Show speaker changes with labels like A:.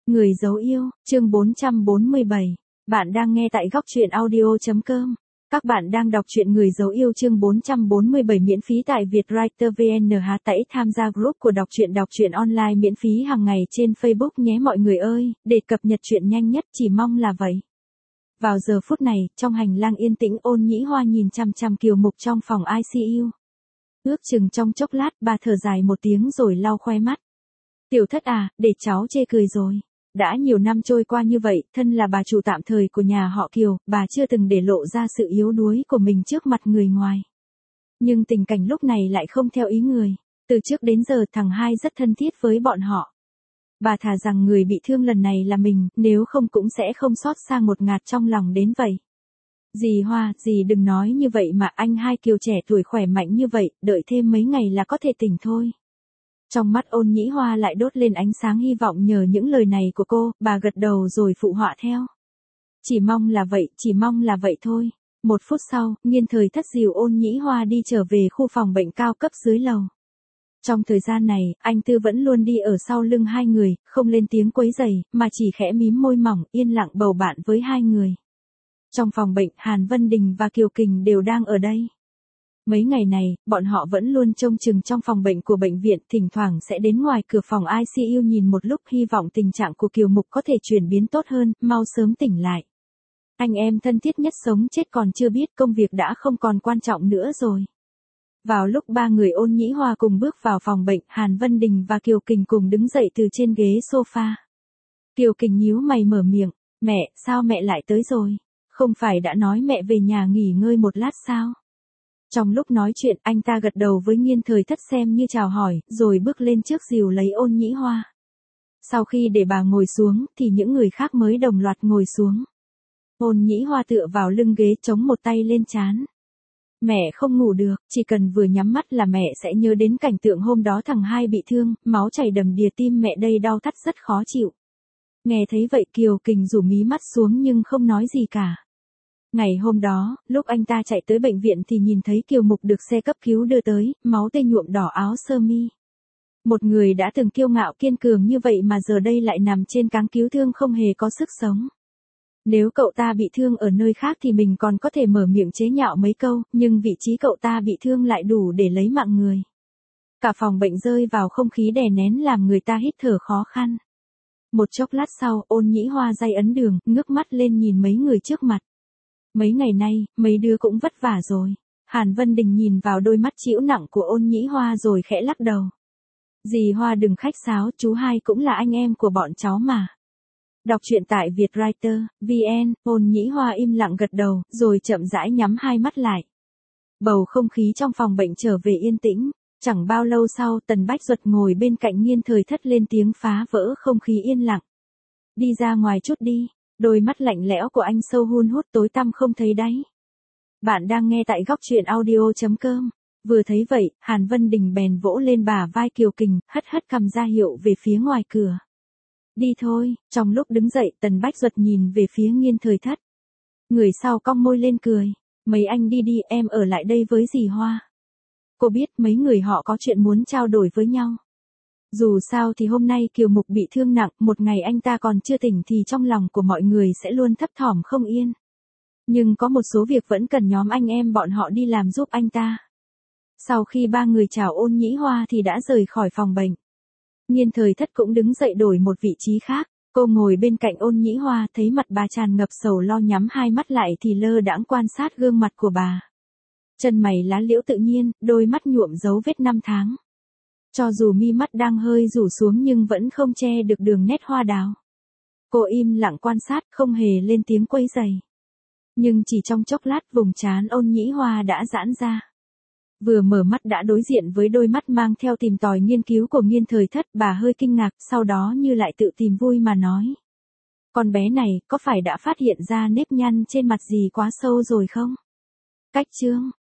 A: Người dấu yêu, chương 447. Bạn đang nghe tại góc truyện audio.com. Các bạn đang đọc truyện Người dấu yêu chương 447 miễn phí tại Vietwriter VN. Hãy tham gia group của đọc truyện online miễn phí hàng ngày trên Facebook nhé mọi người ơi, để cập nhật truyện nhanh nhất, chỉ mong là vậy. Vào giờ phút này, trong hành lang yên tĩnh, Ôn Nhĩ Hoa nhìn chằm chằm Kiều Mục trong phòng ICU. Ước chừng trong chốc lát, bà thở dài một tiếng rồi lau khoe mắt. Tiểu Thất à, để cháu chê cười rồi. Đã nhiều năm trôi qua như vậy, thân là bà chủ tạm thời của nhà họ Kiều, bà chưa từng để lộ ra sự yếu đuối của mình trước mặt người ngoài. Nhưng tình cảnh lúc này lại không theo ý người. Từ trước đến giờ thằng hai rất thân thiết với bọn họ. Bà thà rằng người bị thương lần này là mình, nếu không cũng sẽ không xót xa ngột ngạt trong lòng đến vậy. Dì Hoa, dì đừng nói như vậy mà, anh hai Kiều trẻ tuổi khỏe mạnh như vậy, đợi thêm mấy ngày là có thể tỉnh thôi. Trong mắt Ôn Nhĩ Hoa lại đốt lên ánh sáng hy vọng nhờ những lời này của cô, bà gật đầu rồi phụ họa theo. Chỉ mong là vậy thôi. Một phút sau, Nghiên Thời Thất dìu Ôn Nhĩ Hoa đi trở về khu phòng bệnh cao cấp dưới lầu. Trong thời gian này, anh Tư vẫn luôn đi ở sau lưng hai người, không lên tiếng quấy rầy, mà chỉ khẽ mím môi mỏng, yên lặng bầu bạn với hai người. Trong phòng bệnh, Hàn Vân Đình và Kiều Kình đều đang ở đây. Mấy ngày này, bọn họ vẫn luôn trông chừng trong phòng bệnh của bệnh viện, thỉnh thoảng sẽ đến ngoài cửa phòng ICU nhìn một lúc, hy vọng tình trạng của Kiều Mục có thể chuyển biến tốt hơn, mau sớm tỉnh lại. Anh em thân thiết nhất sống chết còn chưa biết, công việc đã không còn quan trọng nữa rồi. Vào lúc ba người Ôn Nhĩ Hoa cùng bước vào phòng bệnh, Hàn Vân Đình và Kiều Kình cùng đứng dậy từ trên ghế sofa. Kiều Kình nhíu mày mở miệng, mẹ, sao mẹ lại tới rồi? Không phải đã nói mẹ về nhà nghỉ ngơi một lát sao? Trong lúc nói chuyện, anh ta gật đầu với Nghiên Thời Thất xem như chào hỏi, rồi bước lên trước dìu lấy Ôn Nhĩ Hoa. Sau khi để bà ngồi xuống, thì những người khác mới đồng loạt ngồi xuống. Ôn Nhĩ Hoa tựa vào lưng ghế, chống một tay lên trán. Mẹ không ngủ được, chỉ cần vừa nhắm mắt là mẹ sẽ nhớ đến cảnh tượng hôm đó thằng hai bị thương, máu chảy đầm đìa, tim mẹ đây đau thắt rất khó chịu. Nghe thấy vậy Kiều Kình rủ mí mắt xuống nhưng không nói gì cả. Ngày hôm đó, lúc anh ta chạy tới bệnh viện thì nhìn thấy Kiều Mục được xe cấp cứu đưa tới, máu tươi nhuộm đỏ áo sơ mi. Một người đã từng kiêu ngạo kiên cường như vậy mà giờ đây lại nằm trên cáng cứu thương không hề có sức sống. Nếu cậu ta bị thương ở nơi khác thì mình còn có thể mở miệng chế nhạo mấy câu, nhưng vị trí cậu ta bị thương lại đủ để lấy mạng người. Cả phòng bệnh rơi vào không khí đè nén làm người ta hít thở khó khăn. Một chốc lát sau, Ôn Nhĩ Hoa day ấn đường, ngước mắt lên nhìn mấy người trước mặt. Mấy ngày nay, mấy đứa cũng vất vả rồi. Hàn Vân Đình nhìn vào đôi mắt trĩu nặng của Ôn Nhĩ Hoa rồi khẽ lắc đầu. Dì Hoa đừng khách sáo, chú hai cũng là anh em của bọn cháu mà. Đọc truyện tại Vietwriter VN. Ôn Nhĩ Hoa im lặng gật đầu, rồi chậm rãi nhắm hai mắt lại. Bầu không khí trong phòng bệnh trở về yên tĩnh. Chẳng bao lâu sau, Tần Bách Duật ngồi bên cạnh Nghiên Thời Thất lên tiếng phá vỡ không khí yên lặng. Đi ra ngoài chút đi. Đôi mắt lạnh lẽo của anh sâu hun hút tối tăm không thấy đáy. Bạn đang nghe tại góc truyện audio.com. Vừa thấy vậy, Hàn Vân Đình bèn vỗ lên bả vai Kiều Kình, hất hất cằm ra hiệu về phía ngoài cửa. Đi thôi. Trong lúc đứng dậy, Tần Bách Duật nhìn về phía Nghiên Thời Thất. Người sau cong môi lên cười. Mấy anh đi đi, em ở lại đây với dì Hoa. Cô biết mấy người họ có chuyện muốn trao đổi với nhau. Dù sao thì hôm nay Kiều Mục bị thương nặng, một ngày anh ta còn chưa tỉnh thì trong lòng của mọi người sẽ luôn thấp thỏm không yên. Nhưng có một số việc vẫn cần nhóm anh em bọn họ đi làm giúp anh ta. Sau khi ba người chào Ôn Nhĩ Hoa thì đã rời khỏi phòng bệnh. Nghiên Thời Thất cũng đứng dậy đổi một vị trí khác. Cô ngồi bên cạnh Ôn Nhĩ Hoa, thấy mặt bà tràn ngập sầu lo, nhắm hai mắt lại thì lơ đãng quan sát gương mặt của bà. Chân mày lá liễu tự nhiên, đôi mắt nhuộm dấu vết năm tháng. Cho dù mi mắt đang hơi rủ xuống nhưng vẫn không che được đường nét hoa đào. Cô im lặng quan sát, không hề lên tiếng quấy rầy. Nhưng chỉ trong chốc lát vùng trán Ôn Nhĩ Hoa đã giãn ra. Vừa mở mắt đã đối diện với đôi mắt mang theo tìm tòi nghiên cứu của Nghiên Thời Thất, bà hơi kinh ngạc, sau đó như lại tự tìm vui mà nói. Con bé này, có phải đã phát hiện ra nếp nhăn trên mặt gì quá sâu rồi không? Cách chương.